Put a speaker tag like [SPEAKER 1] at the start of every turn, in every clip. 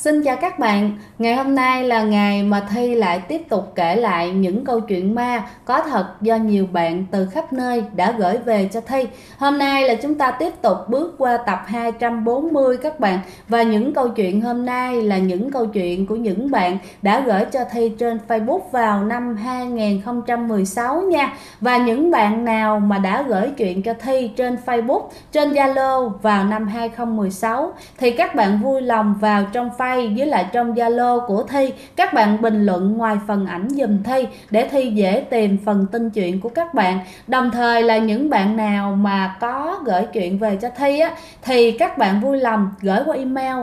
[SPEAKER 1] Xin chào các bạn, ngày hôm nay là ngày mà Thi lại tiếp tục kể lại những câu chuyện ma có thật do nhiều bạn từ khắp nơi đã gửi về cho Thi. Hôm nay là chúng ta tiếp tục bước qua tập 240 các bạn. Và những câu chuyện hôm nay là những câu chuyện của những bạn đã gửi cho Thi trên Facebook vào năm 2016 nha. Và những bạn nào mà đã gửi chuyện cho Thi trên Facebook, trên Zalo vào năm 2016 thì các bạn vui lòng vào trong với lại trong Zalo của Thi, các bạn bình luận ngoài phần ảnh giùm Thi để Thi dễ tìm phần tin chuyện của các bạn. Đồng thời là những bạn nào mà có gửi chuyện về cho Thi á, thì các bạn vui lòng gửi qua email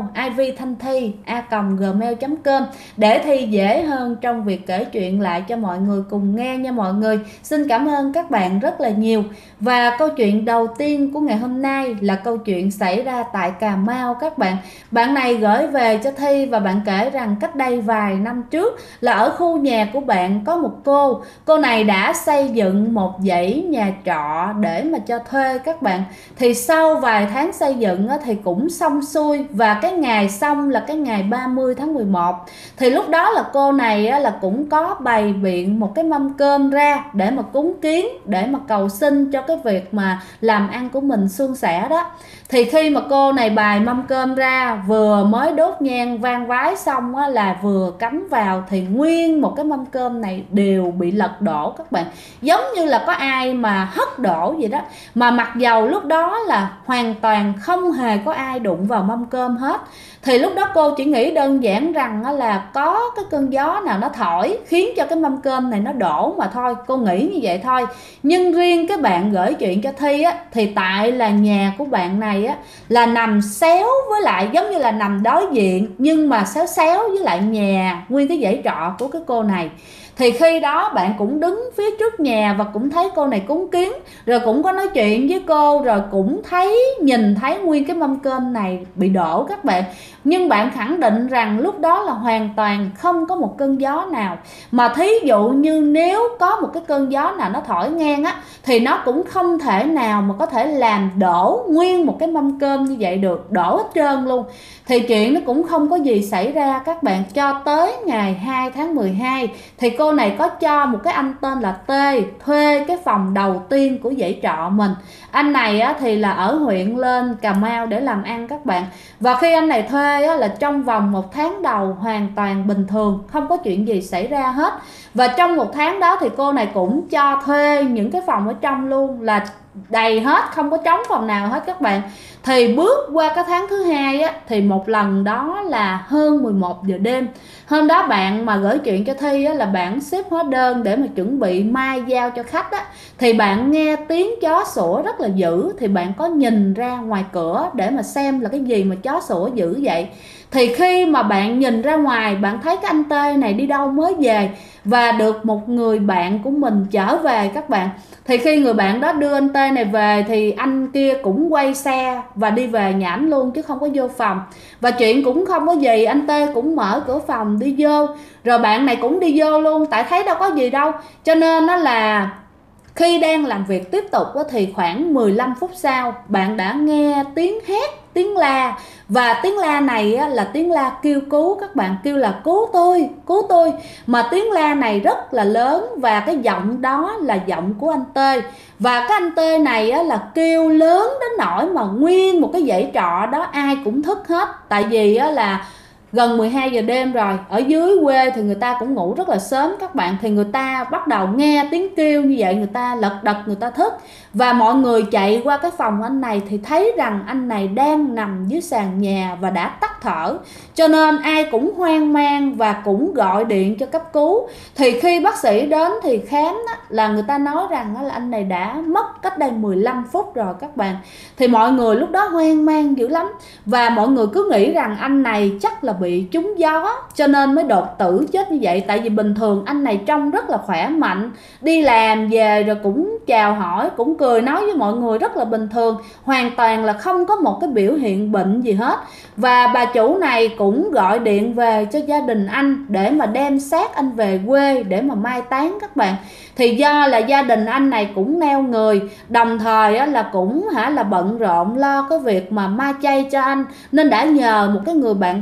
[SPEAKER 1] ivthanhthi@gmail.com để Thi dễ hơn trong việc kể chuyện lại cho mọi người cùng nghe nha mọi người. Xin cảm ơn các bạn rất là nhiều. Và câu chuyện đầu tiên của ngày hôm nay là câu chuyện xảy ra tại Cà Mau các bạn. Bạn này gửi về cho Thi và bạn kể rằng cách đây vài năm trước là ở khu nhà của bạn có một cô này đã xây dựng một dãy nhà trọ để mà cho thuê các bạn. Thì sau vài tháng xây dựng thì cũng xong xuôi, và cái ngày xong là cái ngày 30 tháng 11. Thì lúc đó là cô này là cũng có bày biện một cái mâm cơm ra để mà cúng kiến, để mà cầu xin cho cái việc mà làm ăn của mình suôn sẻ đó. Thì khi mà cô này bày mâm cơm ra, vừa mới đốt nhang vang vái xong là vừa cắm vào thì nguyên một cái mâm cơm này đều bị lật đổ các bạn, giống như là có ai mà hất đổ vậy đó. Mà mặc dầu lúc đó là hoàn toàn không hề có ai đụng vào mâm cơm hết. Thì lúc đó cô chỉ nghĩ đơn giản rằng là có cái cơn gió nào nó thổi khiến cho cái mâm cơm này nó đổ mà thôi, cô nghĩ như vậy thôi. Nhưng riêng cái bạn gửi chuyện cho Thi thì tại là nhà của bạn này là nằm xéo, với lại giống như là nằm đối diện nhưng mà xéo xéo với lại nhà nguyên cái dãy trọ của cái cô này. Thì khi đó bạn cũng đứng phía trước nhà và cũng thấy cô này cúng kiến, rồi cũng có nói chuyện với cô, rồi cũng nhìn thấy nguyên cái mâm cơm này bị đổ các bạn. Nhưng bạn khẳng định rằng lúc đó là hoàn toàn không có một cơn gió nào, mà thí dụ như nếu có một cái cơn gió nào nó thổi ngang thì nó cũng không thể nào mà có thể làm đổ nguyên một cái mâm cơm như vậy được, đổ hết trơn luôn. Thì chuyện nó cũng không có gì xảy ra các bạn, cho tới ngày 2 tháng 12 thì cô này có cho một cái anh tên là T thuê cái phòng đầu tiên của dãy trọ mình. Anh này thì là ở huyện lên Cà Mau để làm ăn các bạn. Và khi anh này thuê là trong vòng 1 tháng đầu hoàn toàn bình thường, không có chuyện gì xảy ra hết. Và trong 1 tháng đó thì cô này cũng cho thuê những cái phòng ở trong luôn, là đầy hết, không có trống phòng nào hết các bạn. Thì bước qua cái tháng thứ hai thì một lần đó là hơn 11 giờ đêm. Hôm đó bạn mà gửi chuyện cho Thi là bạn xếp hóa đơn để mà chuẩn bị mai giao cho khách thì bạn nghe tiếng chó sủa rất là dữ. Thì bạn có nhìn ra ngoài cửa để mà xem là cái gì mà chó sủa dữ vậy. Thì khi mà bạn nhìn ra ngoài, bạn thấy cái anh T này đi đâu mới về và được một người bạn của mình chở về các bạn. Thì khi người bạn đó đưa anh T này về thì anh kia cũng quay xe và đi về nhà ảnh luôn, chứ không có vô phòng. Và chuyện cũng không có gì, anh T cũng mở cửa phòng đi vô, rồi bạn này cũng đi vô luôn, tại thấy đâu có gì đâu. Cho nên nó là khi đang làm việc tiếp tục thì khoảng 15 phút sau bạn đã nghe tiếng hét, tiếng la. Và tiếng la này là tiếng la kêu cứu các bạn, kêu là cứu tôi, cứu tôi. Mà tiếng la này rất là lớn và cái giọng đó là giọng của anh T. Và cái anh T này là kêu lớn đến nỗi mà nguyên một cái dãy trọ đó ai cũng thức hết. Tại vì là gần 12 giờ đêm rồi, ở dưới quê thì người ta cũng ngủ rất là sớm các bạn. Thì người ta bắt đầu nghe tiếng kêu như vậy, người ta lật đật, người ta thức. Và mọi người chạy qua cái phòng anh này thì thấy rằng anh này đang nằm dưới sàn nhà và đã tắt thở. Cho nên ai cũng hoang mang và cũng gọi điện cho cấp cứu. Thì khi bác sĩ đến thì khám là người ta nói rằng là anh này đã mất cách đây 15 phút rồi các bạn. Thì mọi người lúc đó hoang mang dữ lắm. Và mọi người cứ nghĩ rằng anh này chắc là bị trúng gió cho nên mới đột tử chết như vậy. Tại vì bình thường anh này trông rất là khỏe mạnh, đi làm về rồi cũng chào hỏi, cũng cười nói với mọi người rất là bình thường, hoàn toàn là không có một cái biểu hiện bệnh gì hết. Và bà chủ này cũng gọi điện về cho gia đình anh để mà đem xác anh về quê để mà mai táng các bạn. Thì do là gia đình anh này cũng neo người, đồng thời là cũng là bận rộn lo cái việc mà ma chay cho anh, nên đã nhờ một cái người bạn thân của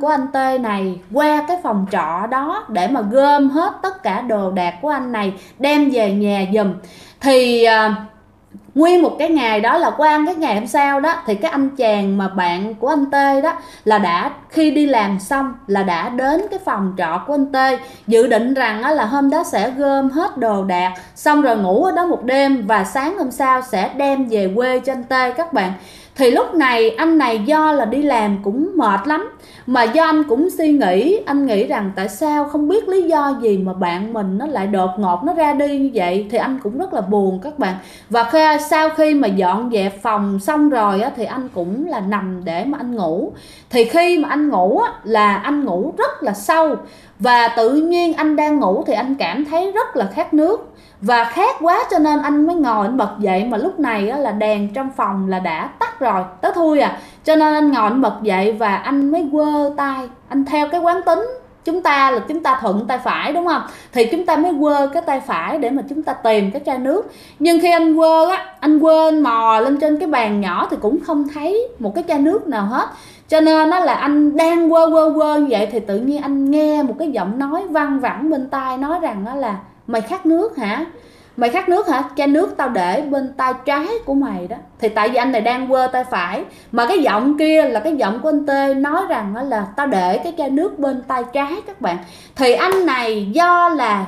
[SPEAKER 1] anh Tê này qua cái phòng trọ đó để mà gom hết tất cả đồ đạc của anh này đem về nhà giùm. Thì nguyên một cái ngày đó là qua cái ngày hôm sau đó, thì cái anh chàng mà bạn của anh Tê đó là đã khi đi làm xong là đã đến cái phòng trọ của anh Tê, dự định rằng là hôm đó sẽ gom hết đồ đạc xong rồi ngủ ở đó một đêm và sáng hôm sau sẽ đem về quê cho anh Tê các bạn. Thì lúc này anh này do là đi làm cũng mệt lắm, mà do anh cũng suy nghĩ, anh nghĩ rằng tại sao không biết lý do gì mà bạn mình nó lại đột ngột nó ra đi như vậy, thì anh cũng rất là buồn các bạn. Và sau khi mà dọn dẹp phòng xong rồi á, thì anh cũng là nằm để mà anh ngủ. Thì khi mà anh ngủ á, là anh ngủ rất là sâu, và tự nhiên anh đang ngủ thì anh cảm thấy rất là khát nước. Và khát quá cho nên anh mới ngồi anh bật dậy, mà lúc này á, là đèn trong phòng là đã tắt rồi, tới thui à. Cho nên anh ngồi anh bật dậy và anh mới quơ tay, anh theo cái quán tính chúng ta là chúng ta thuận tay phải đúng không, thì chúng ta mới quơ cái tay phải để mà chúng ta tìm cái chai nước. Nhưng khi anh quơ á, anh quơ anh mò lên trên cái bàn nhỏ thì cũng không thấy một cái chai nước nào hết. Cho nên đó là anh đang quơ như vậy thì tự nhiên anh nghe một cái giọng nói văng vẳng bên tai nói rằng đó là mày khát nước hả? Mày khát nước hả? Chai nước tao để bên tay trái của mày đó. Thì tại vì anh này đang quơ tay phải, mà cái giọng kia là cái giọng của anh Tê nói rằng là tao để cái chai nước bên tay trái các bạn. Thì anh này do là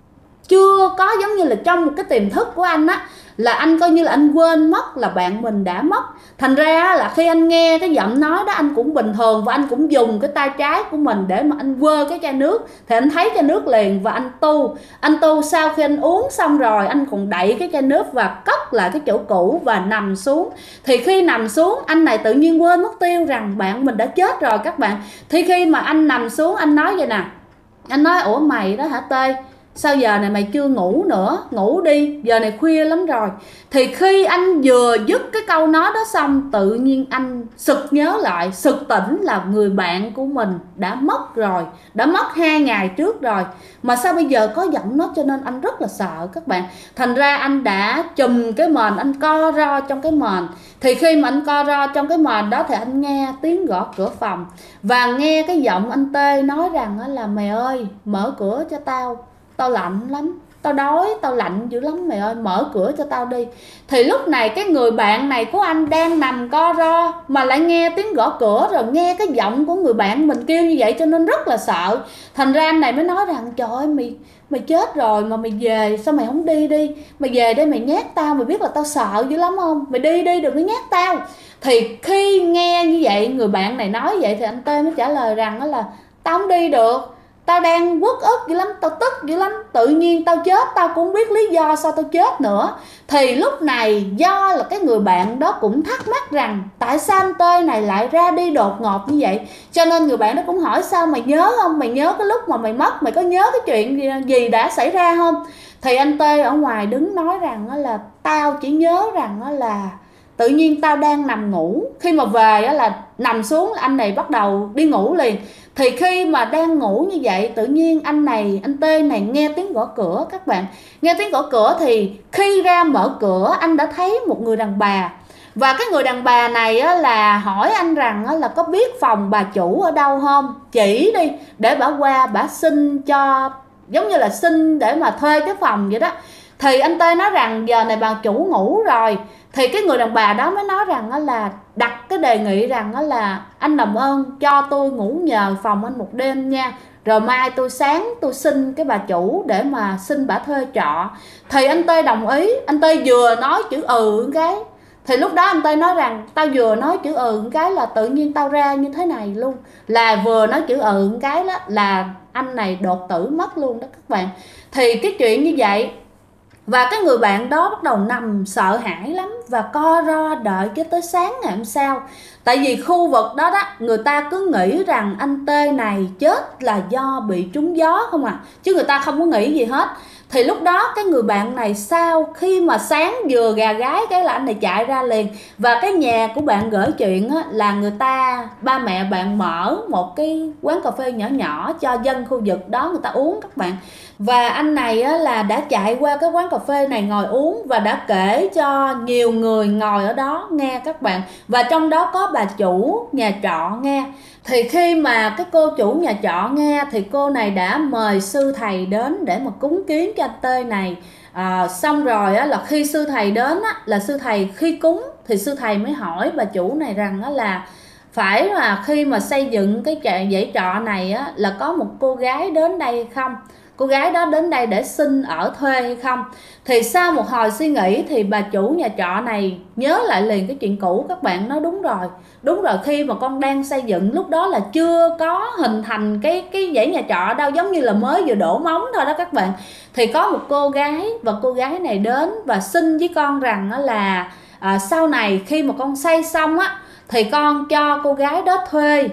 [SPEAKER 1] chưa có giống như là trong một cái tiềm thức của anh á, là anh coi như là anh quên mất là bạn mình đã mất. Thành ra là khi anh nghe cái giọng nói đó anh cũng bình thường, và anh cũng dùng cái tay trái của mình để mà anh quơ cái chai nước. Thì anh thấy chai nước liền và anh tu sau khi anh uống xong rồi anh còn đậy cái chai nước và cất lại cái chỗ cũ và nằm xuống. Thì khi nằm xuống anh này tự nhiên quên mất tiêu rằng bạn mình đã chết rồi các bạn. Thì khi mà anh nằm xuống anh nói vậy nè, anh nói ủa mày đó hả Tê, sao giờ này mày chưa ngủ nữa, ngủ đi, giờ này khuya lắm rồi. Thì khi anh vừa dứt cái câu nói đó xong, tự nhiên anh sực nhớ lại, sực tỉnh là người bạn của mình đã mất rồi, đã mất 2 ngày trước rồi. Mà sao bây giờ có giọng nó, cho nên anh rất là sợ các bạn. Thành ra anh đã chùm cái mền, anh co ro trong cái mền. Thì khi mà anh co ro trong cái mền đó thì anh nghe tiếng gõ cửa phòng, và nghe cái giọng anh Tê nói rằng là mày ơi mở cửa cho tao, tao lạnh lắm, tao đói, tao lạnh dữ lắm mày ơi, mở cửa cho tao đi. Thì lúc này cái người bạn này của anh đang nằm co ro mà lại nghe tiếng gõ cửa, rồi nghe cái giọng của người bạn mình kêu như vậy, cho nên rất là sợ. Thành ra anh này mới nói rằng trời ơi mày chết rồi mà mày về sao mày không đi đi, mày về đây mày nhát tao, mày biết là tao sợ dữ lắm không, mày đi đi đừng có nhát tao. Thì khi nghe như vậy, người bạn này nói vậy, thì anh Tê mới trả lời rằng là tao không đi được, tao đang uất ức dữ lắm, tao tức dữ lắm, tự nhiên tao chết tao cũng không biết lý do sao tao chết nữa. Thì lúc này do là cái người bạn đó cũng thắc mắc rằng tại sao anh Tê này lại ra đi đột ngột như vậy, cho nên người bạn đó cũng hỏi sao mày nhớ không, mày nhớ cái lúc mà mày mất, mày có nhớ cái chuyện gì đã xảy ra không. Thì anh Tê ở ngoài đứng nói rằng là tao chỉ nhớ rằng là tự nhiên tao đang nằm ngủ, khi mà về là nằm xuống là anh này bắt đầu đi ngủ liền. Thì khi mà đang ngủ như vậy, tự nhiên anh Tê này nghe tiếng gõ cửa các bạn. Nghe tiếng gõ cửa thì khi ra mở cửa anh đã thấy một người đàn bà. Và cái người đàn bà này là hỏi anh rằng là có biết phòng bà chủ ở đâu không, chỉ đi để bả qua bả xin cho, giống như là xin để mà thuê cái phòng vậy đó. Thì anh Tê nói rằng giờ này bà chủ ngủ rồi. Thì cái người đàn bà đó mới nói rằng là đặt cái đề nghị rằng là anh làm ơn cho tôi ngủ nhờ phòng anh một đêm nha, rồi mai tôi sáng tôi xin cái bà chủ để mà xin bà thuê trọ. Thì anh Tê đồng ý. Anh Tê vừa nói chữ cái, thì lúc đó anh Tê nói rằng tao vừa nói chữ cái là tự nhiên tao ra như thế này luôn, là vừa nói chữ cái đó là anh này đột tử mất luôn đó các bạn. Thì cái chuyện như vậy, và cái người bạn đó bắt đầu nằm sợ hãi lắm và co ro đợi cho tới sáng ngày hôm sau. Tại vì khu vực đó người ta cứ nghĩ rằng anh Tê này chết là do bị trúng gió không à, chứ người ta không có nghĩ gì hết. Thì lúc đó cái người bạn này sau khi mà sáng vừa gà gái cái là anh này chạy ra liền. Và cái nhà của bạn gửi chuyện là người ta, ba mẹ bạn mở một cái quán cà phê nhỏ nhỏ cho dân khu vực đó người ta uống các bạn. Và anh này là đã chạy qua cái quán cà phê này ngồi uống và đã kể cho nhiều người ngồi ở đó nghe các bạn. Và trong đó có bà chủ nhà trọ nghe. Thì khi mà cái cô chủ nhà trọ nghe thì cô này đã mời sư thầy đến để mà cúng kiến cho anh Tê này. Xong rồi á, là khi sư thầy đến á, là sư thầy khi cúng thì sư thầy mới hỏi bà chủ này rằng á, là phải là khi mà xây dựng cái dãy trọ này á, là có một cô gái đến đây hay không, cô gái đó đến đây để xin ở thuê hay không. Thì sau một hồi suy nghĩ thì bà chủ nhà trọ này nhớ lại liền cái chuyện cũ. Các bạn nói đúng rồi, khi mà con đang xây dựng lúc đó là chưa có hình thành cái dãy nhà trọ đâu, giống như là mới vừa đổ móng thôi đó các bạn. Thì có một cô gái và cô gái này đến và xin với con rằng là sau này khi mà con xây xong á thì con cho cô gái đó thuê,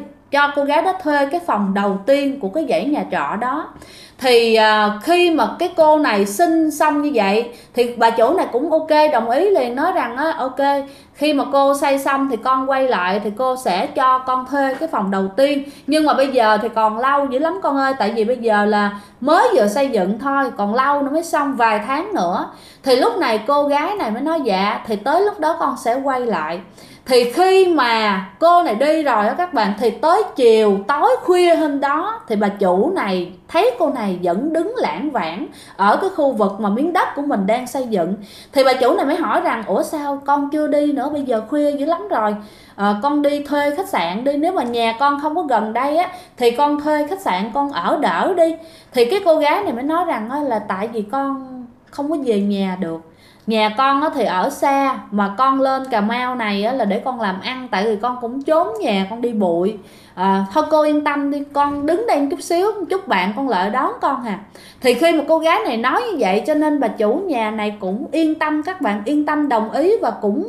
[SPEAKER 1] cái phòng đầu tiên của cái dãy nhà trọ đó. Thì khi mà cái cô này xin xong như vậy thì bà chủ này cũng ok, đồng ý liền, nói rằng ok, khi mà cô xây xong thì con quay lại thì cô sẽ cho con thuê cái phòng đầu tiên, nhưng mà bây giờ thì còn lâu dữ lắm con ơi, tại vì bây giờ là mới vừa xây dựng thôi, còn lâu nữa mới xong, vài tháng nữa. Thì lúc này cô gái này mới nói dạ, thì tới lúc đó con sẽ quay lại. Thì khi mà cô này đi rồi đó các bạn, thì tới chiều tối khuya hôm đó thì bà chủ này thấy cô này vẫn đứng lảng vảng ở cái khu vực mà miếng đất của mình đang xây dựng. Thì bà chủ này mới hỏi rằng ủa sao con chưa đi nữa, bây giờ khuya dữ lắm rồi, con đi thuê khách sạn đi, nếu mà nhà con không có gần đây á thì con thuê khách sạn con ở đỡ đi. Thì cái cô gái này mới nói rằng là tại vì con không có về nhà được, nhà con thì ở xa, mà con lên Cà Mau này là để con làm ăn, tại vì con cũng trốn nhà con đi bụi. Thôi cô yên tâm đi, con đứng đây một chút xíu, một chút bạn con lại đón con à. Thì khi mà cô gái này nói như vậy cho nên bà chủ nhà này cũng yên tâm, các bạn yên tâm đồng ý, và cũng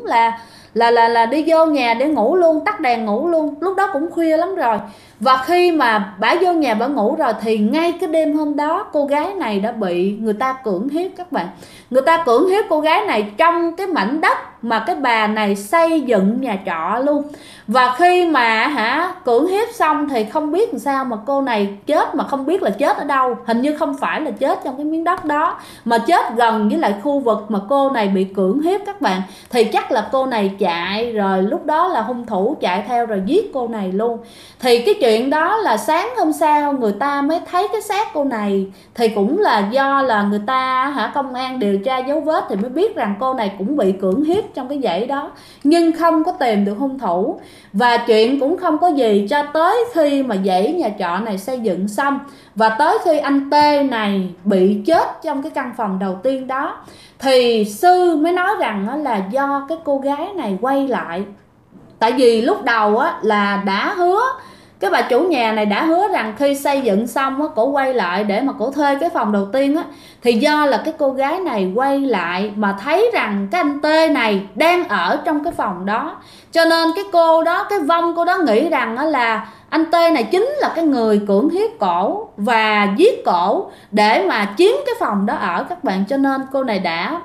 [SPEAKER 1] là đi vô nhà để ngủ luôn, tắt đèn ngủ luôn, lúc đó cũng khuya lắm rồi. Và khi mà bả vô nhà bả ngủ rồi thì ngay cái đêm hôm đó cô gái này đã bị người ta cưỡng hiếp các bạn. Người ta cưỡng hiếp cô gái này trong cái mảnh đất mà cái bà này xây dựng nhà trọ luôn. Và khi mà cưỡng hiếp xong thì không biết làm sao mà cô này chết, mà không biết là chết ở đâu. Hình như không phải là chết trong cái miếng đất đó, mà chết gần với lại khu vực mà cô này bị cưỡng hiếp các bạn. Thì chắc là cô này chạy rồi, lúc đó là hung thủ chạy theo rồi giết cô này luôn. Thì cái chuyện đó là sáng hôm sau người ta mới thấy cái xác cô này. Thì cũng là do là người ta công an điều tra dấu vết thì mới biết rằng cô này cũng bị cưỡng hiếp trong cái dãy đó, nhưng không có tìm được hung thủ. Và chuyện cũng không có gì cho tới khi mà dãy nhà trọ này xây dựng xong, và tới khi anh T này bị chết trong cái căn phòng đầu tiên đó, thì sư mới nói rằng là do cái cô gái này quay lại. Tại vì lúc đầu là đã hứa, cái bà chủ nhà này đã hứa rằng khi xây dựng xong cổ quay lại để mà cổ thuê cái phòng đầu tiên thì do là cái cô gái này quay lại mà thấy rằng cái anh T này đang ở trong cái phòng đó, cho nên cái cô đó, cái vong cô đó nghĩ rằng là anh T này chính là cái người cưỡng hiếp cổ và giết cổ để mà chiếm cái phòng đó ở các bạn. Cho nên cô này đã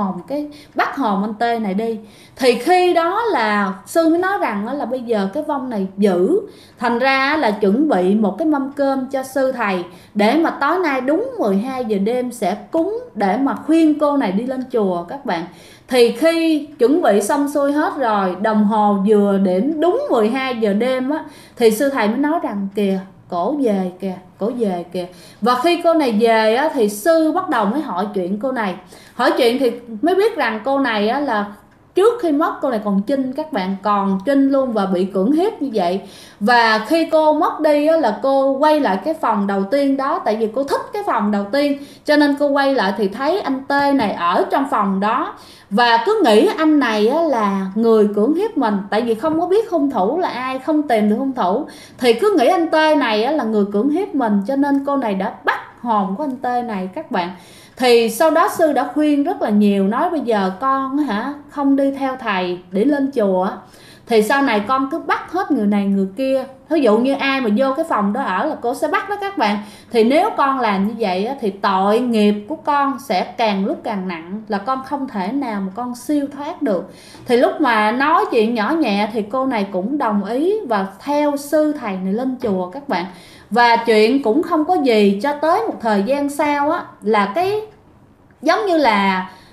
[SPEAKER 1] bắt hồn anh T này đi. Thì khi đó là sư mới nói rằng là bây giờ cái vong này dữ, thành ra là chuẩn bị một cái mâm cơm cho sư thầy để mà tối nay đúng 12 giờ đêm sẽ cúng để mà khuyên cô này đi lên chùa các bạn. Thì khi chuẩn bị xong xuôi hết rồi, đồng hồ vừa điểm đúng 12 giờ đêm thì sư thầy mới nói rằng kìa, cổ về kìa. Và khi cô này về thì sư bắt đầu mới hỏi chuyện cô này. Hỏi chuyện thì mới biết rằng cô này là trước khi mất cô này còn trinh các bạn, còn trinh luôn và bị cưỡng hiếp như vậy. Và khi cô mất đi là cô quay lại cái phòng đầu tiên đó, tại vì cô thích cái phòng đầu tiên cho nên cô quay lại thì thấy anh T này ở trong phòng đó. Và cứ nghĩ anh này là người cưỡng hiếp mình, tại vì không có biết hung thủ là ai, không tìm được hung thủ, thì cứ nghĩ anh T này là người cưỡng hiếp mình, cho nên cô này đã bắt hồn của anh T này các bạn. Thì sau đó sư đã khuyên rất là nhiều, nói bây giờ con không đi theo thầy để lên chùa, thì sau này con cứ bắt hết người này người kia. Ví dụ như ai mà vô cái phòng đó ở là cô sẽ bắt đó các bạn. Thì nếu con làm như vậy thì tội nghiệp của con sẽ càng lúc càng nặng, là con không thể nào mà con siêu thoát được. Thì lúc mà nói chuyện nhỏ nhẹ thì cô này cũng đồng ý và theo sư thầy này lên chùa các bạn. Và chuyện cũng không có gì cho tới một thời gian sau là cái giống như là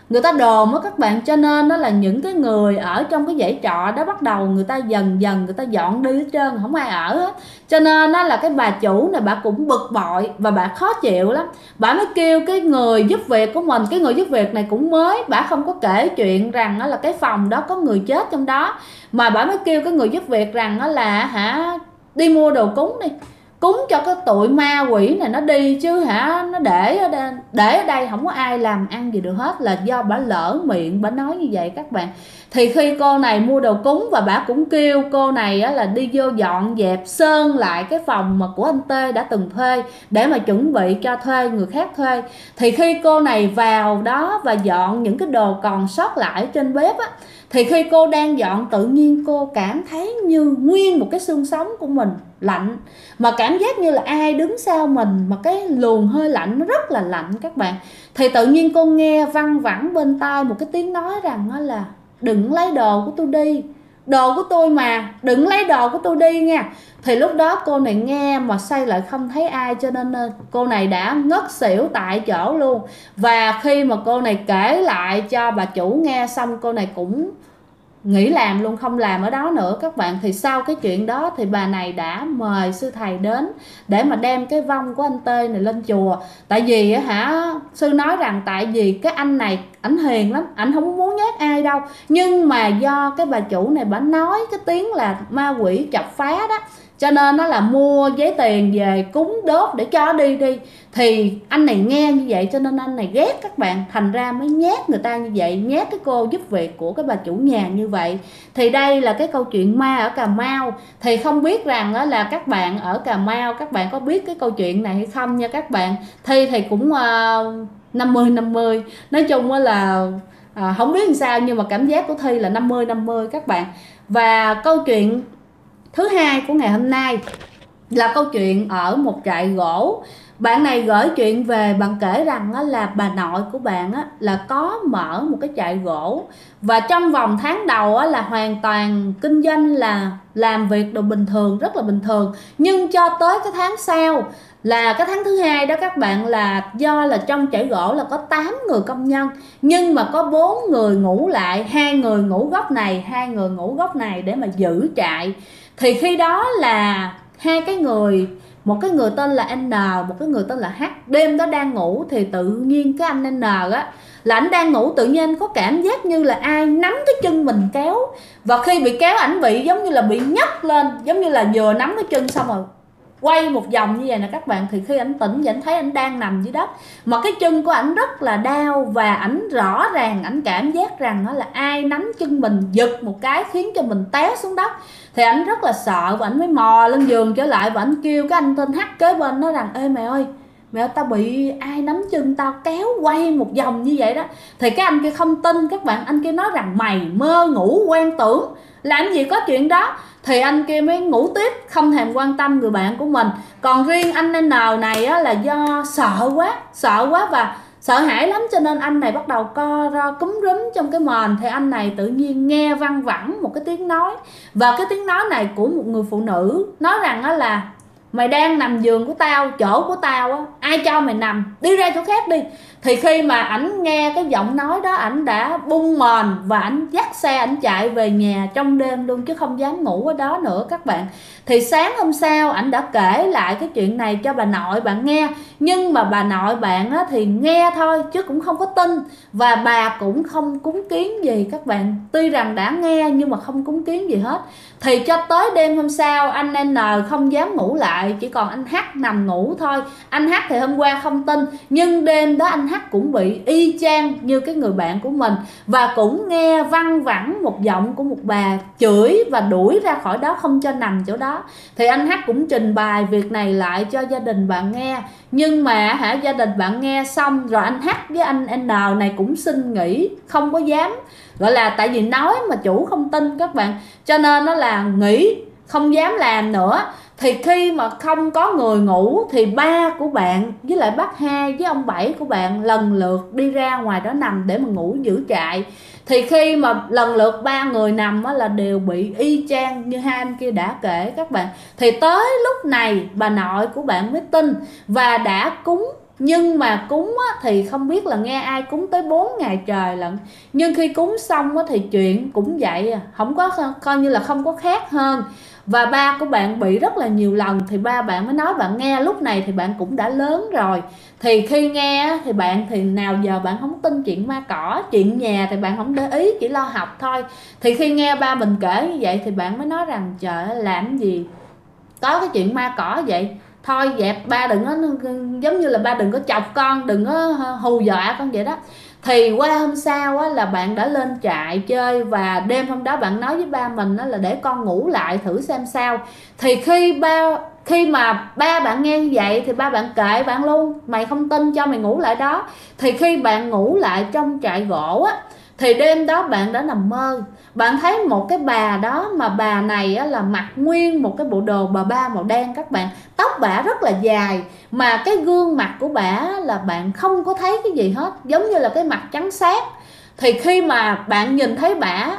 [SPEAKER 1] người ta đồn á các bạn, cho nên đó là những cái người ở trong cái dãy trọ đó bắt đầu người ta dần dần người ta dọn đi hết trơn, không ai ở hết. Cho nên đó là cái bà chủ này bà cũng bực bội và bà khó chịu lắm. Bà mới kêu cái người giúp việc của mình, cái người giúp việc này cũng mới, bà không có kể chuyện rằng đó là cái phòng đó có người chết trong đó, mà bà mới kêu cái người giúp việc rằng đó là đi mua đồ cúng đi, cúng cho cái tụi ma quỷ này nó đi chứ nó để ở đây không có ai làm ăn gì được hết, là do bà lỡ miệng bà nói như vậy các bạn. Thì khi cô này mua đồ cúng và bà cũng kêu cô này là đi vô dọn dẹp sơn lại cái phòng mà của anh T đã từng thuê để mà chuẩn bị cho thuê người khác thuê. Thì khi cô này vào đó và dọn những cái đồ còn sót lại trên bếp á, thì khi cô đang dọn tự nhiên cô cảm thấy như nguyên một cái xương sống của mình lạnh, mà cảm giác như là ai đứng sau mình, mà cái luồng hơi lạnh nó rất là lạnh các bạn. Thì tự nhiên cô nghe văng vẳng bên tai một cái tiếng nói rằng đó là đừng lấy đồ của tôi đi, đồ của tôi mà, đừng lấy đồ của tôi đi nha. Thì lúc đó cô này nghe mà xoay lại không thấy ai, cho nên cô này đã ngất xỉu tại chỗ luôn. Và khi mà cô này kể lại cho bà chủ nghe xong, cô này cũng nghỉ làm luôn, không làm ở đó nữa các bạn. Thì sau cái chuyện đó thì bà này đã mời sư thầy đến để mà đem cái vong của anh T này lên chùa. Tại vì sư nói rằng tại vì cái anh này ảnh hiền lắm, ảnh không muốn nhát ai đâu, nhưng mà do cái bà chủ này bà nói cái tiếng là ma quỷ chọc phá đó, cho nên nó là mua giấy tiền về cúng đốt để cho đi. Thì anh này nghe như vậy cho nên anh này ghét các bạn, thành ra mới nhát người ta như vậy, nhát cái cô giúp việc của cái bà chủ nhà như vậy. Thì đây là cái câu chuyện ma ở Cà Mau. Thì không biết rằng đó là các bạn ở Cà Mau, các bạn có biết cái câu chuyện này hay không nha các bạn. Thì cũng 50-50, nói chung là không biết làm sao, nhưng mà cảm giác của Thi là 50-50 các bạn. Và câu chuyện thứ hai của ngày hôm nay là câu chuyện ở một trại gỗ. Bạn này gửi chuyện về, bạn kể rằng là bà nội của bạn là có mở một cái trại gỗ, và trong vòng tháng đầu là hoàn toàn kinh doanh, là làm việc đồ bình thường, rất là bình thường. Nhưng cho tới cái tháng sau, là cái tháng thứ hai đó các bạn, là do là trong trại gỗ là có 8 người công nhân, nhưng mà có 4 người ngủ lại, 2 người ngủ góc này, 2 người ngủ góc này để mà giữ trại. Thì khi đó là hai cái người, một cái người tên là N, một cái người tên là H, đêm đó đang ngủ. Thì tự nhiên cái anh N là ảnh đang ngủ, tự nhiên anh có cảm giác như là ai nắm cái chân mình kéo, và khi bị kéo ảnh bị giống như là bị nhấc lên, giống như là vừa nắm cái chân xong rồi quay một vòng như vậy nè các bạn. Thì khi ảnh tỉnh thì ảnh thấy ảnh đang nằm dưới đất, mà cái chân của ảnh rất là đau, và ảnh rõ ràng ảnh cảm giác rằng đó là ai nắm chân mình giật một cái khiến cho mình té xuống đất. Thì ảnh rất là sợ và ảnh mới mò lên giường trở lại, và ảnh kêu cái anh tên H kế bên nói rằng: ê mẹ ơi, mẹ ơi, tao bị ai nắm chân tao kéo quay một vòng như vậy đó. Thì cái anh kia không tin các bạn, anh kia nói rằng mày mơ ngủ quan tưởng, làm gì có chuyện đó. Thì anh kia mới ngủ tiếp, không thèm quan tâm người bạn của mình. Còn riêng anh N này là do sợ quá và sợ hãi lắm, cho nên anh này bắt đầu co ro cúm rúm trong cái mền. Thì anh này tự nhiên nghe văng vẳng một cái tiếng nói, và cái tiếng nói này của một người phụ nữ, nói rằng là mày đang nằm giường của tao, chỗ của tao ai cho mày nằm, đi ra chỗ khác đi. Thì khi mà ảnh nghe cái giọng nói đó, ảnh đã bung mền và ảnh dắt xe ảnh chạy về nhà trong đêm luôn, chứ không dám ngủ ở đó nữa các bạn. Thì sáng hôm sau ảnh đã kể lại cái chuyện này cho bà nội bạn nghe, nhưng mà bà nội bạn thì nghe thôi chứ cũng không có tin, và bà cũng không cúng kiến gì các bạn. Tuy rằng đã nghe nhưng mà không cúng kiến gì hết. Thì cho tới đêm hôm sau, anh N không dám ngủ lại, chỉ còn anh H nằm ngủ thôi. Anh H thì hôm qua không tin, nhưng đêm đó anh H cũng bị y chang như cái người bạn của mình, và cũng nghe văng vẳng một giọng của một bà chửi và đuổi ra khỏi đó, không cho nằm chỗ đó. Thì anh H cũng trình bày việc này lại cho gia đình bạn nghe, nhưng mà gia đình bạn nghe xong rồi anh H với anh N này cũng xin nghỉ, không có dám, gọi là tại vì nói mà chủ không tin các bạn, cho nên nó là nghỉ, không dám làm nữa. Thì khi mà không có người ngủ thì ba của bạn với lại bác Hai với ông Bảy của bạn lần lượt đi ra ngoài đó nằm để mà ngủ giữ trại. Thì khi mà lần lượt ba người nằm là đều bị y chang như hai anh kia đã kể các bạn. Thì tới lúc này bà nội của bạn mới tin và đã cúng Nhưng mà cúng á, thì không biết là nghe ai cúng tới 4 ngày trời lận. Nhưng khi cúng xong á, thì chuyện cũng vậy à, không có, coi như là không có khác hơn. Và ba của bạn bị rất là nhiều lần thì ba bạn mới nói bạn nghe lúc này thì bạn cũng đã lớn rồi. Thì khi nghe thì bạn thì nào giờ bạn không tin chuyện ma cỏ, chuyện nhà thì bạn không để ý, chỉ lo học thôi. Thì khi nghe ba mình kể như vậy thì bạn mới nói rằng trời ơi, làm gì có cái chuyện ma cỏ vậy, thôi dẹp, ba đừng có, giống như là ba đừng có chọc con, đừng có hù dọa con vậy đó. Thì qua hôm sau á, là bạn đã lên trại chơi, và đêm hôm đó bạn nói với ba mình á, là để con ngủ lại thử xem sao. Thì khi mà ba bạn nghe như vậy thì ba bạn kệ bạn luôn, mày không tin cho mày ngủ lại đó. Thì khi bạn ngủ lại trong trại gỗ á, thì đêm đó bạn đã nằm mơ, bạn thấy một cái bà đó, mà bà này á, là mặc nguyên một cái bộ đồ bà ba màu đen các bạn, tóc bả rất là dài, mà cái gương mặt của bả là bạn không có thấy cái gì hết, giống như là cái mặt trắng xác. Thì khi mà bạn nhìn thấy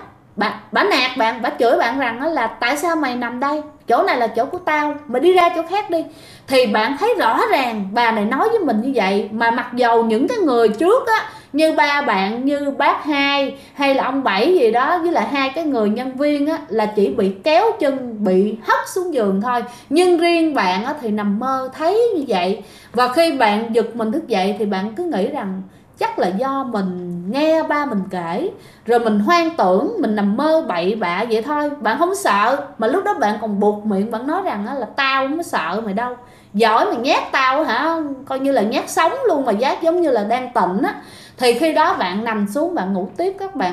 [SPEAKER 1] bả nạt bạn, bả chửi bạn rằng là tại sao mày nằm đây, chỗ này là chỗ của tao, mày đi ra chỗ khác đi. Thì bạn thấy rõ ràng bà này nói với mình như vậy, mà mặc dầu những cái người trước á, như ba bạn, như bác Hai hay là ông Bảy gì đó, với lại hai cái người nhân viên á, là chỉ bị kéo chân, bị hất xuống giường thôi. Nhưng riêng bạn á, thì nằm mơ thấy như vậy. Và khi bạn giật mình thức dậy thì bạn cứ nghĩ rằng chắc là do mình nghe ba mình kể, rồi mình hoang tưởng, mình nằm mơ bậy bạ vậy thôi. Bạn không sợ, mà lúc đó bạn còn buột miệng bạn nói rằng là tao không có sợ mày đâu, giỏi mày nhát tao hả, coi như là nhát sống luôn mà giác giống như là đang tỉnh á. Thì khi đó bạn nằm xuống bạn ngủ tiếp các bạn.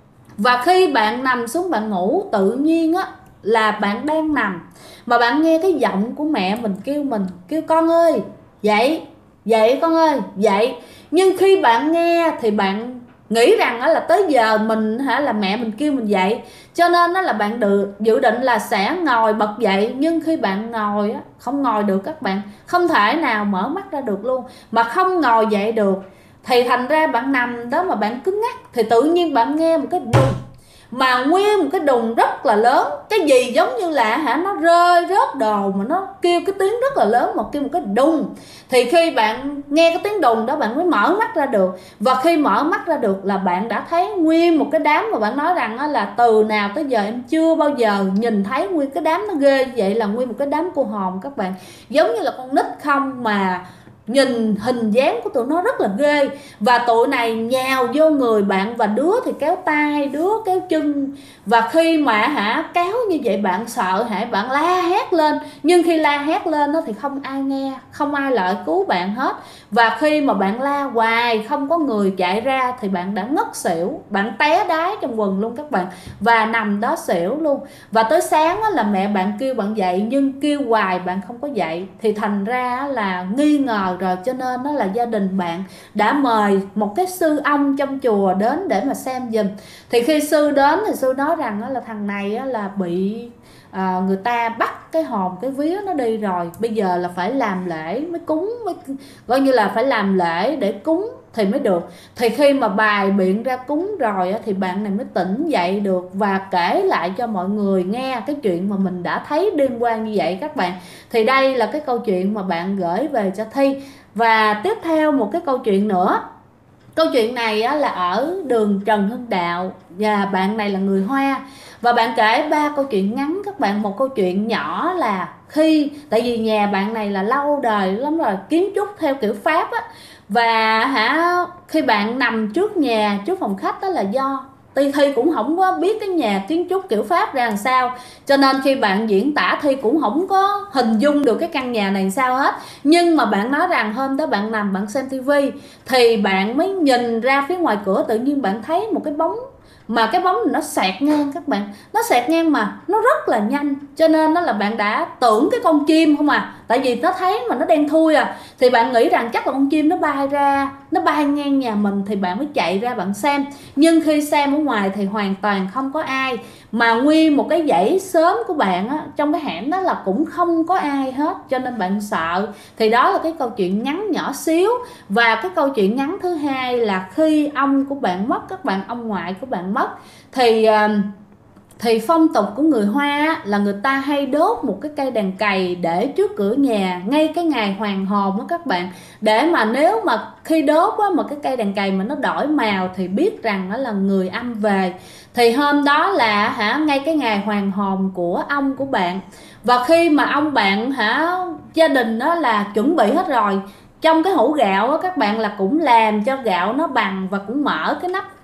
[SPEAKER 1] Và khi bạn nằm xuống bạn ngủ, tự nhiên á là bạn đang nằm mà bạn nghe cái giọng của mẹ mình kêu con ơi dậy, dậy con ơi dậy. Nhưng khi bạn nghe thì bạn nghĩ rằng là tới giờ mình là mẹ mình kêu mình dậy, cho nên đó là bạn dự định là sẽ ngồi bật dậy. Nhưng khi bạn ngồi á, không ngồi được các bạn, không thể nào mở mắt ra được luôn, mà không ngồi dậy được. Thì thành ra bạn nằm đó mà bạn cứng ngắc, thì tự nhiên bạn nghe một cái đùng, mà nguyên một cái đùng rất là lớn, cái gì giống như là nó rơi rớt đồ, mà nó kêu cái tiếng rất là lớn, mà kêu một cái đùng. Thì khi bạn nghe cái tiếng đùng đó bạn mới mở mắt ra được. Và khi mở mắt ra được là bạn đã thấy nguyên một cái đám, mà bạn nói rằng là từ nào tới giờ em chưa bao giờ nhìn thấy nguyên cái đám nó ghê vậy, là nguyên một cái đám cô hồn các bạn, giống như là con nít không, mà nhìn hình dáng của tụi nó rất là ghê. Và tụi này nhào vô người bạn, và đứa thì kéo tay, đứa kéo chân. Và khi mà kéo như vậy bạn sợ hãi, bạn la hét lên. Nhưng khi la hét lên thì không ai nghe, không ai lại cứu bạn hết. Và khi mà bạn la hoài không có người chạy ra thì bạn đã ngất xỉu, bạn té đái trong quần luôn các bạn, và nằm đó xỉu luôn. Và tới sáng là mẹ bạn kêu bạn dậy, nhưng kêu hoài bạn không có dậy. Thì thành ra là nghi ngờ rồi, cho nên là gia đình bạn đã mời một cái sư ông trong chùa đến để mà xem giùm. Thì khi sư đến thì sư nói rằng là thằng này là bị người ta bắt cái hồn cái vía nó đi rồi, bây giờ là phải làm lễ mới cúng, mới coi như là phải làm lễ để cúng thì mới được. Thì khi mà bài biện ra cúng rồi thì bạn này mới tỉnh dậy được, và kể lại cho mọi người nghe cái chuyện mà mình đã thấy đêm qua như vậy các bạn. Thì đây là cái câu chuyện mà bạn gửi về cho Thi. Và tiếp theo một cái câu chuyện nữa. Câu chuyện này là ở đường Trần Hưng Đạo, và bạn này là người Hoa. Và bạn kể 3 câu chuyện ngắn các bạn. Một câu chuyện nhỏ là tại vì nhà bạn này là lâu đời lắm rồi, kiến trúc theo kiểu Pháp á. Và khi bạn nằm trước nhà, trước phòng khách đó, là do Thi cũng không có biết cái nhà kiến trúc kiểu Pháp ra làm sao, cho nên khi bạn diễn tả Thi cũng không có hình dung được cái căn nhà này làm sao hết. Nhưng mà bạn nói rằng hôm đó bạn nằm bạn xem tivi, thì bạn mới nhìn ra phía ngoài cửa, tự nhiên bạn thấy một cái bóng, mà cái bóng nó xẹt ngang các bạn, nó xẹt ngang mà nó rất là nhanh, cho nên đó là bạn đã tưởng cái con chim không à, tại vì nó thấy mà nó đen thui thì bạn nghĩ rằng chắc là con chim nó bay ra, nó bay ngang nhà mình, thì bạn mới chạy ra bạn xem. Nhưng khi xem ở ngoài thì hoàn toàn không có ai, mà nguyên một cái dãy xóm của bạn trong cái hẻm đó là cũng không có ai hết, cho nên bạn sợ. Thì đó là cái câu chuyện ngắn nhỏ xíu. Và cái câu chuyện ngắn thứ hai là khi ông của bạn mất các bạn, ông ngoại của bạn mất, thì thì phong tục của người Hoa là người ta hay đốt một cái cây đàn cày để trước cửa nhà ngay cái ngày hoàng hôn đó các bạn, để mà nếu mà khi đốt á, mà cái cây đàn cày mà nó đổi màu thì biết rằng đó là người âm về. Thì hôm đó là ngay cái ngày hoàng hôn của ông của bạn, và khi mà ông bạn gia đình đó là chuẩn bị hết rồi, trong cái hũ gạo đó, các bạn là cũng làm cho gạo nó bằng và cũng mở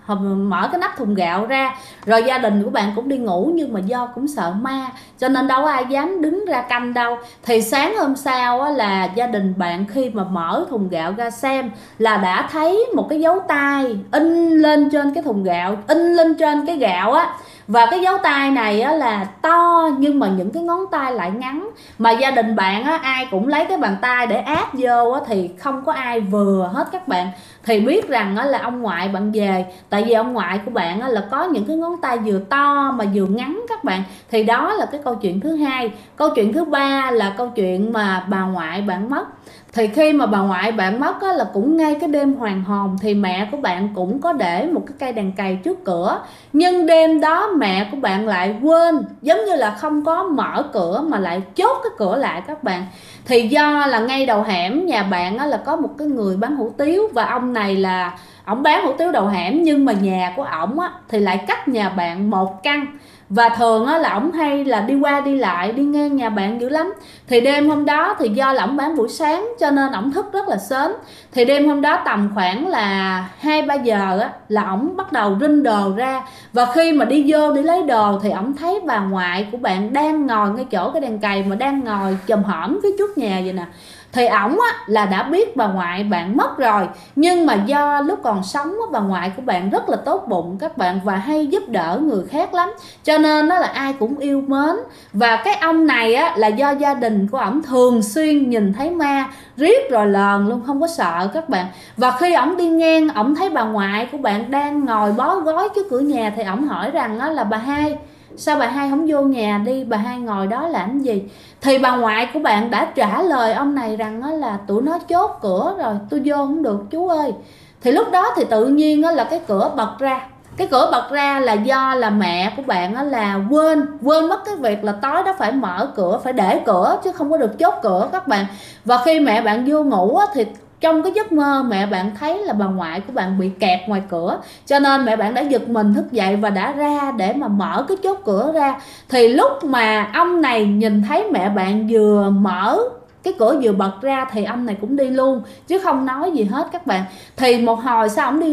[SPEAKER 1] cái nắp thùng gạo ra, rồi gia đình của bạn cũng đi ngủ, nhưng mà do cũng sợ ma cho nên đâu có ai dám đứng ra canh đâu. Thì sáng hôm sau á, là gia đình bạn khi mà mở thùng gạo ra xem là đã thấy một cái dấu tay in lên trên cái thùng gạo, in lên trên cái gạo á. Và cái dấu tay này á, là to nhưng mà những cái ngón tay lại ngắn, mà gia đình bạn á, ai cũng lấy cái bàn tay để áp vô á, thì không có ai vừa hết các bạn. Thì biết rằng á, là ông ngoại bạn về, tại vì ông ngoại của bạn á, là có những cái ngón tay vừa to mà vừa ngắn các bạn. Thì đó là cái câu chuyện thứ hai. Câu chuyện thứ ba là câu chuyện mà bà ngoại bạn mất. Thì khi mà bà ngoại bạn mất á, là cũng ngay cái đêm hoàng hôn, thì mẹ của bạn cũng có để một cái cây đàn cày trước cửa, nhưng đêm đó mẹ của bạn lại quên, giống như là không có mở cửa mà lại chốt cái cửa lại các bạn. Thì do là ngay đầu hẻm nhà bạn á, là có một cái người bán hủ tiếu, và ông này là ổng bán hủ tiếu đầu hẻm, nhưng mà nhà của ổng á, thì lại cách nhà bạn một căn. Và thường á, là ổng hay là đi qua đi lại, đi ngang nhà bạn dữ lắm. Thì đêm hôm đó thì do là ổng bán buổi sáng cho nên ổng thức rất là sớm. Thì đêm hôm đó tầm khoảng là 2-3 giờ á, là ổng bắt đầu rinh đồ ra. Và khi mà đi vô để lấy đồ thì ổng thấy bà ngoại của bạn đang ngồi ngay chỗ cái đèn cày, mà đang ngồi chồm hổm phía trước nhà vậy nè. Thì ổng á, là đã biết bà ngoại bạn mất rồi, nhưng mà do lúc còn sống á, bà ngoại của bạn rất là tốt bụng các bạn, và hay giúp đỡ người khác lắm, cho nên đó là ai cũng yêu mến. Và cái ông này á, là do gia đình của ổng thường xuyên nhìn thấy ma, riết rồi lờn luôn, không có sợ các bạn. Và khi ổng đi ngang, ổng thấy bà ngoại của bạn đang ngồi bó gói trước cửa nhà, thì ổng hỏi rằng á, là bà hai, sao bà hai không vô nhà đi, bà hai ngồi đó làm gì? Thì bà ngoại của bạn đã trả lời ông này rằng là tụi nó chốt cửa rồi, tôi vô không được chú ơi. Thì lúc đó thì tự nhiên là cái cửa bật ra. Cái cửa bật ra là do là mẹ của bạn là quên mất cái việc là tối đó phải mở cửa, phải để cửa chứ không có được chốt cửa các bạn. Và khi mẹ bạn vô ngủ thì trong cái giấc mơ mẹ bạn thấy là bà ngoại của bạn bị kẹt ngoài cửa, cho nên mẹ bạn đã giật mình thức dậy và đã ra để mà mở cái chốt cửa ra. Thì lúc mà ông này nhìn thấy mẹ bạn vừa mở cái cửa vừa bật ra thì ông này cũng đi luôn chứ không nói gì hết các bạn. Thì một hồi sau ông đi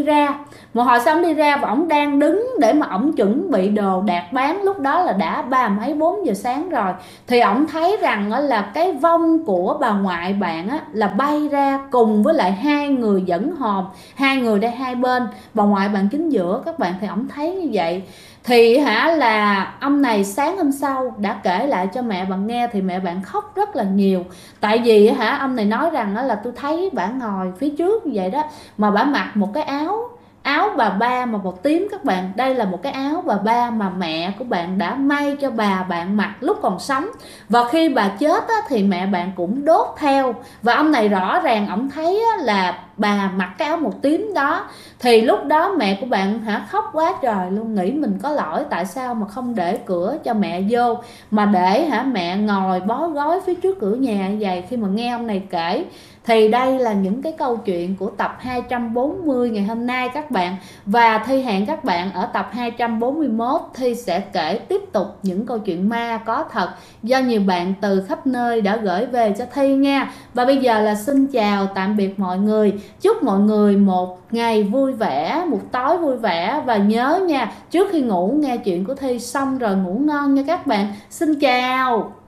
[SPEAKER 1] ra và ông đang đứng để mà ông chuẩn bị đồ đạc bán, lúc đó là đã 3-4 giờ sáng rồi. Thì ông thấy rằng là cái vong của bà ngoại bạn là bay ra cùng với lại hai người dẫn hồn, hai người đây hai bên, bà ngoại bạn chính giữa các bạn. Thì ông thấy như vậy thì là ông này sáng hôm sau đã kể lại cho mẹ bạn nghe, thì mẹ bạn khóc rất là nhiều. Tại vì ông này nói rằng là tôi thấy bà ngồi phía trước như vậy đó, mà bà mặc một cái áo bà ba mà màu tím các bạn. Đây là một cái áo bà ba mà mẹ của bạn đã may cho bà bạn mặc lúc còn sống, và khi bà chết thì mẹ bạn cũng đốt theo. Và ông này rõ ràng ông thấy là bà mặc cái áo màu tím đó. Thì lúc đó mẹ của bạn khóc quá trời luôn, nghĩ mình có lỗi, tại sao mà không để cửa cho mẹ vô, mà để mẹ ngồi bó gói phía trước cửa nhà như vậy. Khi mà nghe ông này kể thì đây là những cái câu chuyện của tập 240 ngày hôm nay các bạn. Và Thi hẹn các bạn ở tập 241, Thi sẽ kể tiếp tục những câu chuyện ma có thật do nhiều bạn từ khắp nơi đã gửi về cho Thi nha. Và bây giờ là xin chào tạm biệt mọi người, chúc mọi người một ngày vui vẻ, một tối vui vẻ. Và nhớ nha, trước khi ngủ nghe chuyện của Thi xong rồi ngủ ngon nha các bạn. Xin chào.